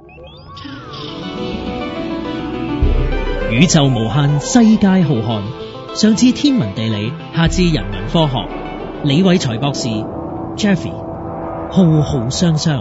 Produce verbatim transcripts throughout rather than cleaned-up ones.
宇宙無限，世界浩瀚。上至天文地理，下至人文科學。李偉才博士 Jeffy 浩浩湯湯。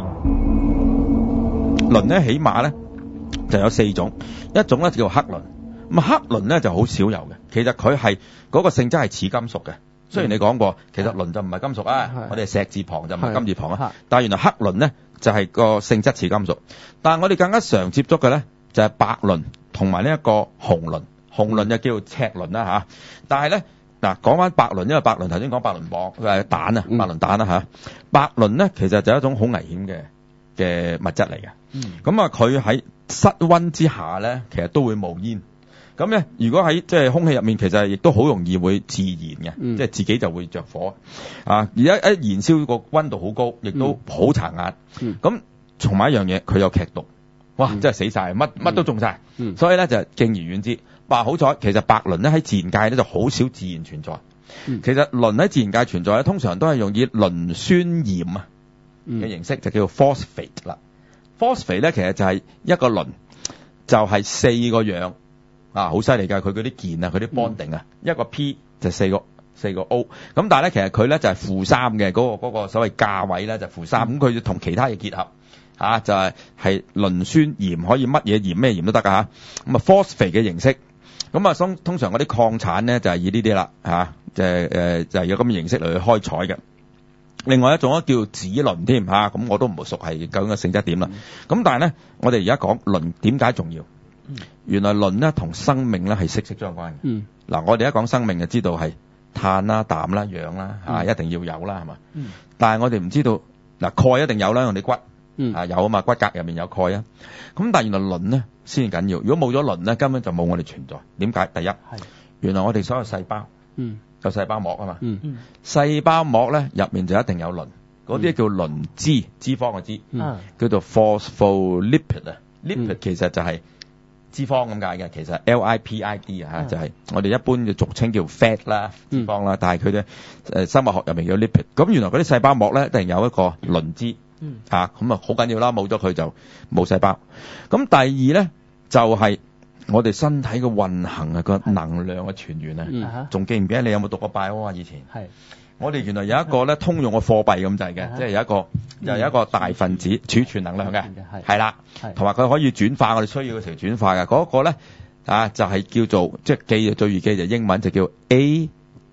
磷咧起碼咧就有四種，一種咧叫做氦磷。咁氦磷咧就好少有嘅，其實佢係嗰個性質係似金屬嘅。雖然你講過，其實磷就唔係金屬啊，我哋石字旁就唔係金字旁啊。但係原來氦磷咧就係個性質似金屬。但係我哋更加常接觸嘅咧就係白磷同埋呢一個紅磷。紅磷就叫做赤磷啦嚇。但係咧嗱講翻白磷，因為白磷頭先講白磷钼誒蛋啊，白磷蛋啦嚇。白磷咧其實就係一種好危險嘅嘅物質嚟嘅。咁啊佢喺室溫之下咧，其實都會冒煙。咁咧，如果喺即係空氣入面，其實亦都好容易會自燃嘅，嗯、即係自己就會着火。啊，而家一燃燒個溫度好高，亦都好殘壓。咁同埋一樣嘢，佢有劇毒，哇！嗯、真係死晒，乜乜都中晒。嗯、所以咧就敬而遠之。但好彩，其實白磷咧喺自然界咧就好少自然存在。嗯、其實磷喺自然界存在咧，通常都係用以磷酸鹽啊嘅形式，就叫做 phosphate 啦。phosphate 咧其實就係一個磷，就係、是、四個氧。啊，好犀利㗎！佢嗰啲鍵啊，佢啲 bonding 啊，嗯、一個 P 就四個四個 O。咁但係咧，其實佢咧就係負三嘅嗰個嗰個所謂價位咧就負三。咁佢要同其他嘢結合啊，就係係磷酸鹽可以乜嘢鹽咩鹽都得㗎嚇。咁啊 phosphate 嘅形式，咁啊通通常嗰啲礦產咧就係以呢啲啦嚇，就係誒就係有咁嘅形式嚟去開採嘅。另外一種咧叫紫磷添嚇，咁我都唔熟係究竟嘅性質點啦。咁、嗯、但係咧，我哋而家講磷點解重要？原來磷咧同生命咧係息息相關嘅。嗱、嗯，我哋一講生命就知道係碳啦、氮啦、氧啦，啊、嗯、一定要有啦，係嘛？嗯、但係我哋唔知道，嗱鈣一定有啦，我哋骨、嗯、啊有啊嘛，骨骼入面有鈣啊。咁但係原來磷咧先緊要，如果冇咗磷咧，根本就冇我哋存在。點解？第一，原來我哋所有細胞，嗯、有細胞膜啊嘛，嗯嗯、細胞膜咧入面就一定有磷，嗰啲叫磷脂，脂肪嘅脂，嗯、叫做 phospholipid 啊、嗯、，lipid 其實就係、是。脂肪咁解嘅，其實 L I P I D 啊，嗯、就係我哋一般嘅俗稱叫 fat 啦，脂肪啦，嗯、但係佢咧誒生物學入面叫 lipid。咁原來嗰啲細胞膜咧，一定有一個磷脂，嗯、啊，咁啊好緊要啦，冇咗佢就冇細胞。咁第二咧就係、是、我哋身體嘅運行啊，個能量嘅泉源啊，仲、嗯、記唔記得你有冇讀過 bio 啊？以前係。我哋原來有一個咧通用嘅貨幣咁滯嘅，即係有一個又有一個大分子儲存能量嘅，係啦，同埋佢可以轉化，我哋需要嘅時候轉化嘅嗰個咧啊，就係叫做即係記最易記就英文就叫 A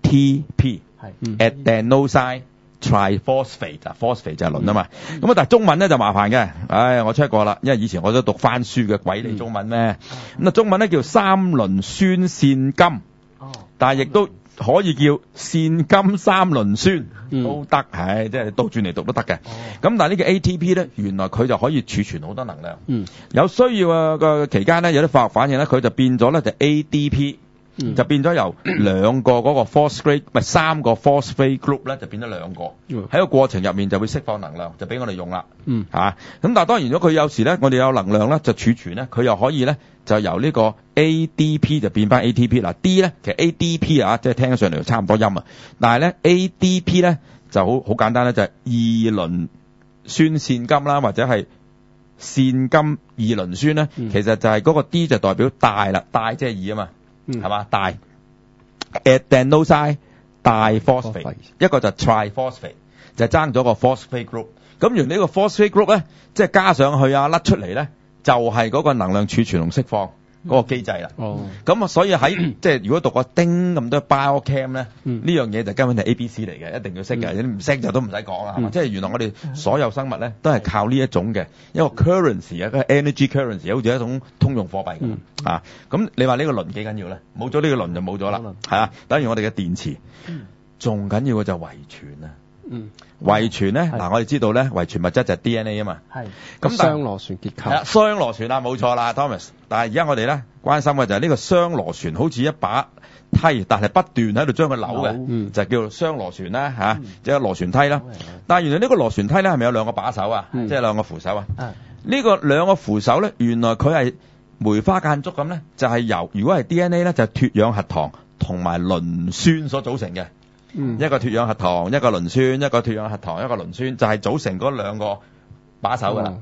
T P， 係 adenosine triphosphate 啊 ，phosphate 就係磷啊嘛。咁啊，但係中文咧就麻煩嘅，唉，我 check 過啦，因為以前我都讀翻書嘅，鬼理中文咩？咁啊，中文咧叫三磷酸腺苷，但係亦都。可以叫腺苷三磷酸、嗯、都得，係即係倒轉嚟讀都得嘅。咁、哦、但係呢個 A T P 咧，原來佢就可以儲存好多能量。嗯、有需要啊個期間咧，有啲化學反應咧，佢就變咗咧就 A D P，、嗯、就變咗由兩個嗰個 phosphate 唔係三個 phosphate group 咧，就變咗兩個。喺、嗯、個過程入面就會釋放能量，就俾我哋用啦。嚇、嗯！咁、啊、但係當然，如果佢有時咧，我哋有能量咧，就儲存咧，佢又可以咧。就由呢個 A D P 就變翻 A T P 嗱 D 咧，其實 A D P 啊，即係聽起上嚟就差唔多音啊。但係咧 A D P 咧就好好簡單咧，就係二磷酸腺苷啦，或者係腺苷二磷酸咧，嗯、其實就係嗰個 D 就代表大啦，大即係二啊嘛，係嘛、嗯、大 adenosine diphosphate， 一個就 triphosphate 就爭咗個 phosphate group。咁原來呢個 phosphate group 咧，即係加上去啊，甩出嚟咧。就係嗰個能量儲存同釋放嗰個機制啦。哦，咁啊，所以喺即係如果讀個丁咁多 biochem 咧，呢、嗯、樣嘢就根本係 A B C 嚟嘅，一定要識嘅。你唔識就都唔使講啦，係嘛？即係原來我哋所有生物咧都係靠呢一種嘅一個 currency 啊，個 energy currency 好似一種通用貨幣咁、嗯、啊。咁你話呢個磷幾緊要咧？冇咗呢個磷就冇咗啦，係啊。等於我哋嘅電池，仲緊要嘅就遺傳啊。嗯，遺傳咧，嗱我哋知道咧，遺傳物質就係 D N A 啊嘛，係咁雙螺旋結構係啦，雙螺旋啊，冇錯啦 ，Thomas。但係而家我哋咧關心嘅就係呢個雙螺旋，好似一把梯，但係不斷喺度將佢扭嘅，嗯、就叫做雙螺旋啦吓，即係螺旋梯啦。嗯、但係原來呢個螺旋梯咧係咪有兩個把手啊？嗯、即係兩個扶手啊？呢、嗯、個兩個扶手咧，原來佢係梅花間竹咁咧，就係、是、由如果係 D N A 咧，就係脫氧核糖同埋磷酸所組成嘅。嗯、一個脫氧核糖，一個磷酸，一個脫氧核糖，一個磷酸，就係、是、組成嗰兩個把手噶啦。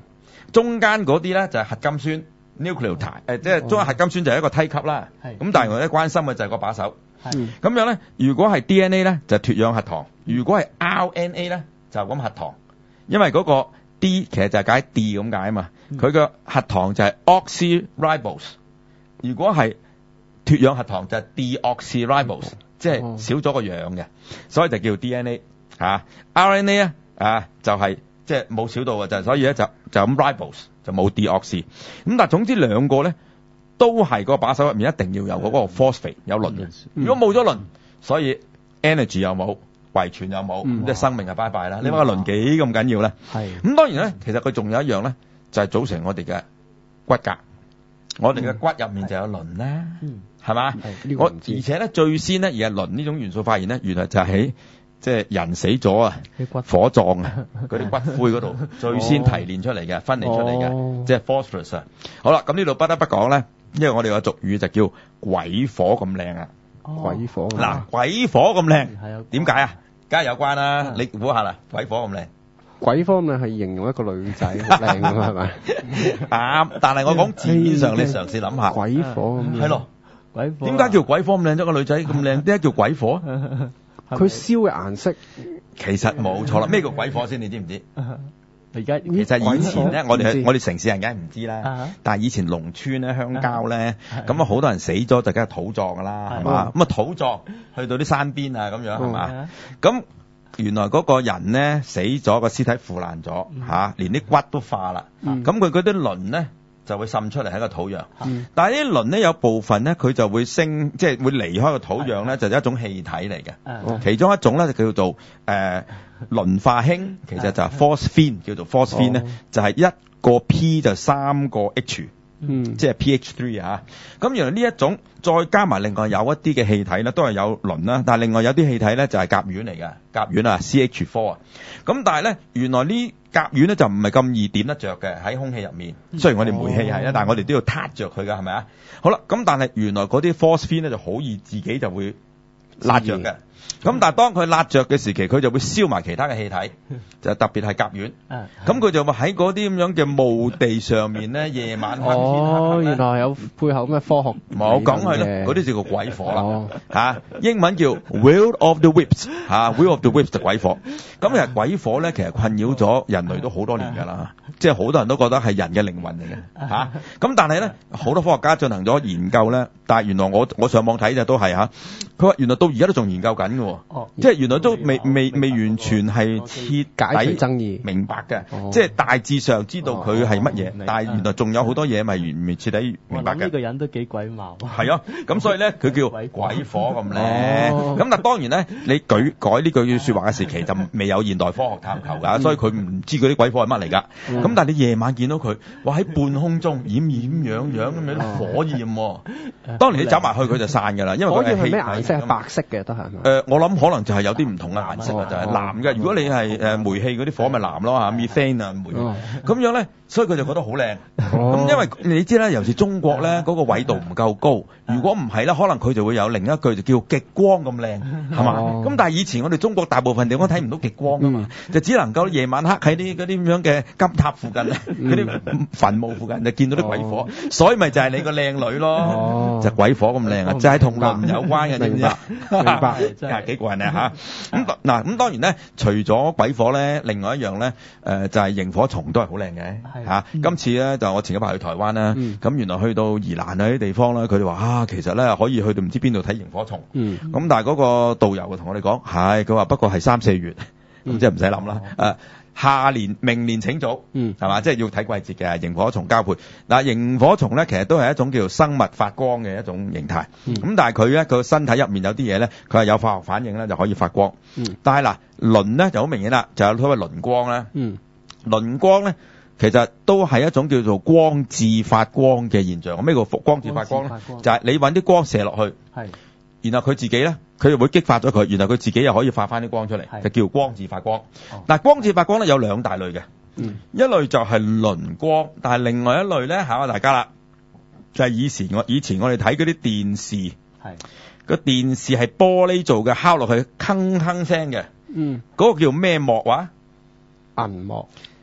中間嗰啲咧就係核苷酸 nucleotide， 誒即係中間核苷酸就係一個梯級啦。咁但係我哋關心嘅就係個把手。咁樣咧，如果係 D N A 咧就係脫氧核糖，如果係 R N A 咧就咁核糖，因為嗰個 D 其實就係解 D 咁解啊嘛。佢嘅核糖就係 oxyribose， 如果係脫氧核糖就係 deoxyribose， 即係少咗個氧嘅，所以就叫 D N A 嚇。R N A 咧啊就係即係冇少到嘅，就所以咧就就咁 ribose 就冇 deoxy。咁但係總之兩個咧都係個把手入面一定要有嗰個 phosphate 有磷嘅。如果冇咗磷，所以 energy 又冇，遺傳又冇，咁即係生命就拜拜啦。你話個磷幾咁緊要咧？咁當然咧，其實佢仲有一樣咧，就係組成我哋嘅骨骼。我哋嘅骨入面就有磷啦，係嘛？我而且咧最先咧而係磷呢種元素發現咧，原來就係喺即係人死咗啊，火葬啊嗰啲骨灰嗰度最先提煉出嚟嘅，分離出嚟嘅，即係 phosphorus 啊。好啦，咁呢度不得不講咧，因為我哋個俗語就叫鬼火咁靚啊。 鬼火嗱，鬼火咁靚，點解啊？梗係有關啦，你估下啦，鬼火咁靚。 鬼火咁靚係形容一個女仔好靚㗎嘛，係咪？ 啱，但係我講字面上，你嘗試諗下。 鬼火咁靚。 係咯，鬼火。點解叫鬼火咁靚？咗個女仔咁靚，點解叫鬼火？ 佢燒嘅顏色。 其實冇錯啦，咩叫鬼火先？你知唔知？ 而家其實以前咧，我哋我哋城市人梗係唔知啦。但係以前農村咧、鄉郊咧，咁啊好多人死咗就梗係土葬㗎啦，係嘛？咁啊土葬去到啲山邊啊咁樣係嘛？咁原來嗰個人咧死咗，個屍體腐爛咗嚇，連啲骨都化啦。咁佢嗰啲磷咧就會滲出嚟喺個土壤。但係啲磷咧有部分咧佢就會升，即係會離開個土壤咧，就係一種氣體嚟嘅。其中一種咧就叫做誒磷化氫，其實就係 phosphine， 叫做 phosphine 咧，就係一個 P 就三個 H。嗯，即係 P H 三 啊，咁原來呢一種再加埋另外有一啲嘅氣體咧，都係有磷啦，但係另外有啲氣體咧就係甲烷嚟嘅，甲烷啊 C H 四 啊，咁但係咧原來呢甲烷咧就唔係咁易點得着嘅喺空氣入面，雖然我哋煤氣係啦，但係我哋都要撻着佢㗎，係咪啊？好啦，咁但係原來嗰啲 phosphine 咧就好易自己就會辣着嘅。咁但係當佢辣着嘅時期，佢就會燒埋其他嘅氣體，就特別係甲烷。咁佢就會喺嗰啲咁樣嘅墓地上面咧，夜晚黑哦，原來有背後咩科學？ 冇講係咯，嗰啲叫做鬼火啦。嚇，英文叫 Will of the Wisps 嚇 ，Will of the Wisps 就鬼火。咁其實鬼火咧，其實困擾咗人類都好多年㗎啦。即係好多人都覺得係人嘅靈魂嚟嘅嚇。咁但係咧，好多科學家進行咗研究咧，但係原來我我上網睇就都係嚇，佢話原來到而家都仲研究緊嘅。哦，即係原來都未未未完全係徹底爭議明白嘅，即係大致上知道佢係乜嘢，但係原來仲有好多嘢咪完未徹底明白嘅。 呢個人都幾鬼貌。 係啊，咁所以咧佢叫鬼火咁靚。咁但係當然咧，你舉改呢句説話嘅時期就未有現代科學探求㗎，所以佢唔知嗰啲鬼火係乜嚟㗎。咁但係你夜晚見到佢，哇喺半空中掩掩樣樣咁樣火焰喎，當年你走埋去佢就散㗎啦，因為佢係氣咩顏色？係白色嘅都係。 誒，我諗可能就係有啲唔同嘅顏色啊，就係藍嘅。如果你係誒煤氣嗰啲火，咪藍咯嚇 ，methane 啊煤。咁樣咧，所以佢就覺得好靚。咁因為你知啦，尤其是中國咧，嗰個緯度唔夠高。如果唔係咧，可能佢就會有另一句就叫極光咁靚，係嘛？咁但係以前我哋中國大部分地方睇唔到極光㗎嘛，就只能夠夜晚黑喺啲嗰啲咁樣嘅金塔附近咧，嗰啲墳墓附近就見到啲鬼火。所以咪就係你個靚女咯，就鬼火咁靚啊，就係同磷有關嘅，知唔知啊？明白，真係幾過癮啊嚇！咁嗱，咁當然咧，除咗鬼火咧，另外一樣咧，誒、呃、就係、是、螢火蟲都係好靚嘅嚇。今次咧就我前一排去台灣啦，咁、嗯、原來去到宜蘭啊啲地方咧，佢哋話啊，其實咧可以去到唔知邊度睇螢火蟲。咁、嗯、但係嗰個導遊同我哋講，係佢話不過係三四月，咁、嗯、即係唔使諗啦。誒、嗯。下年、明年請早，嗯，係嘛？即係要睇季節嘅螢火蟲交配。嗱，螢火蟲咧，其實都係一種叫做生物發光嘅一種形態。咁、嗯、但係佢咧，佢身體入面有啲嘢咧，佢係有化學反應咧，就可以發光。嗯，但係嗱，磷咧就好明顯啦，就有所謂磷光啦。嗯，磷光咧，其實都係一種叫做光致發光嘅現象。咩叫光致發光咧？就係、是、你搵啲光射落去，係，然後佢自己咧。佢就會激發咗佢，然後佢自己又可以發翻啲光出嚟，就叫光致發光。嗱、哦，光致發光咧有兩大類嘅、嗯，一類就係磷光，但係另外一類咧考下大家啦，就係、是、以前我以前我哋睇嗰啲電視，個電視係玻璃做嘅，敲落去鏗鏗聲嘅，嗯，嗰、那個叫咩膜話？ 銀幕。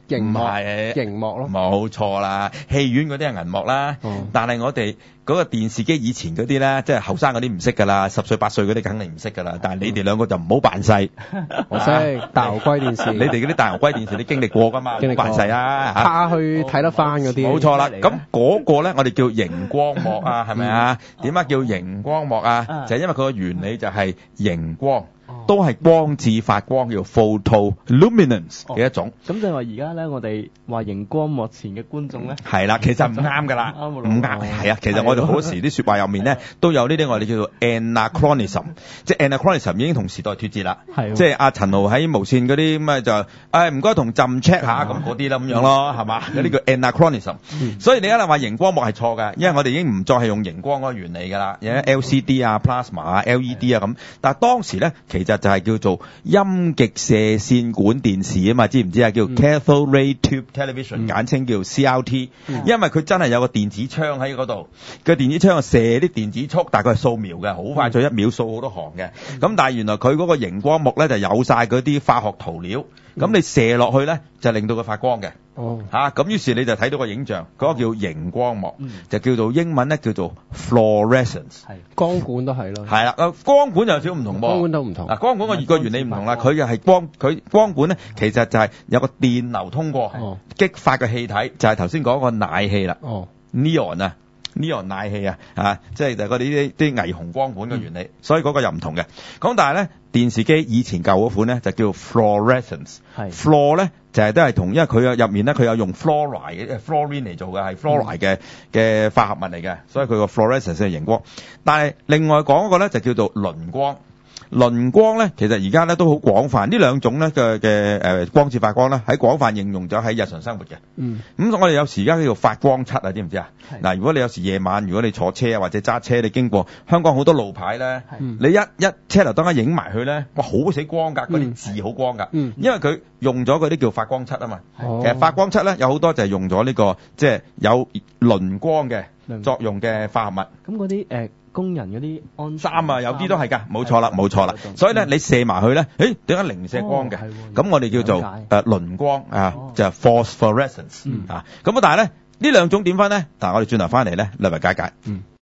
熒幕唔係熒幕咯。 冇錯啦，戲院嗰啲係銀幕啦， 哦但係我哋嗰個電視機以前嗰啲咧，即係後生嗰啲唔識㗎啦，十歲八歲嗰啲梗係唔識㗎啦。但係你哋兩個就唔好扮細， 我識大牛龜電視， 你哋嗰啲大牛龜電視你經歷過㗎嘛，唔好經歷過扮細啊嚇。 趴去睇得翻嗰啲。 冇錯啦，咁嗰個咧，我哋叫熒光幕啊，係咪啊？點解叫熒光幕啊？就係因為佢個原理就係熒光，都係光致發光，叫 photoluminescence 嘅一種。 咁就係話而家咧，我哋話熒光幕前嘅觀眾咧， 係啦，其實唔啱㗎啦，唔啱係啊。其實我哋好多時啲説話入面咧，都有呢啲我哋叫做 anachronism，即係 anachronism 已經同時代脫節啦。 係， 即係阿陳豪喺無線嗰啲咁啊就，誒唔該同朕 check 下咁嗰啲啦咁樣咯，係嘛？嗰啲叫 anachronism。所以你而家話熒光幕係錯㗎，因為我哋已經唔再係用熒光嗰個原理㗎啦，有 L C D 啊、plasma 啊、L E D 啊咁。但係當時咧，其實就係叫做陰極射線管電視啊嘛，知唔知啊？叫 cathode ray tube television，簡稱叫 C R T。因為佢真係有個電子槍喺嗰度，個電子槍射啲電子束，大概係掃描嘅，好快就一秒掃好多行嘅。咁但係原來佢嗰個熒光幕咧就有晒嗰啲化學塗料，咁你射落去咧就令到佢發光嘅。 哦， 嚇咁於是你就睇到個影像，嗰個叫熒光幕，就叫做英文咧叫做 fluorescence。 係光管都係咯。 係啦，個光管就有少少唔同喎。 光管都唔同。 嗱，光管個個原理唔同啦，佢又係光，佢光管咧其實就係有個電流通過， 哦激發嘅氣體就係頭先講個氖氣啦。 哦 neon 啊，neon 氖氣啊，啊，即係就嗰啲啲啲霓虹光管嘅原理，所以嗰個又唔同嘅。咁但係咧，電視機以前舊嗰款咧就叫 fluorescence， 係 fluor 咧就係都係同，因為佢有入面咧佢有用 fluoride 嘅 fluorine 嚟做嘅，係 fluoride 嘅嘅化合物嚟嘅，所以佢個 fluorescence 係熒光。但係另外講嗰個咧就叫做磷光。磷光咧，其實而家咧都好廣泛，呢兩種咧嘅嘅誒光致發光咧，喺廣泛應用咗喺日常生活嘅。 嗯。 咁我哋有時而家叫做發光漆啊，知唔知啊？嗱，如果你有時夜晚，如果你坐車啊或者揸車，你經過香港好多路牌咧，你一一車頭燈一影埋去咧，哇，好死光㗎，嗰啲字好光㗎。 嗯。 因為佢用咗嗰啲叫發光漆啊嘛。 哦。 其實發光漆咧有好多就係用咗呢個即係有磷光嘅作用嘅化合物。 咁嗰啲誒工人嗰啲安衫啊，有啲都係㗎，冇錯啦，冇錯啦。所以咧，你射埋去咧，誒點解零舍光嘅？咁我哋叫做誒磷光啊，就係 phosphorescence 啊。咁啊，但係咧呢兩種點分咧？嗱，我哋轉頭翻嚟咧，略為解解。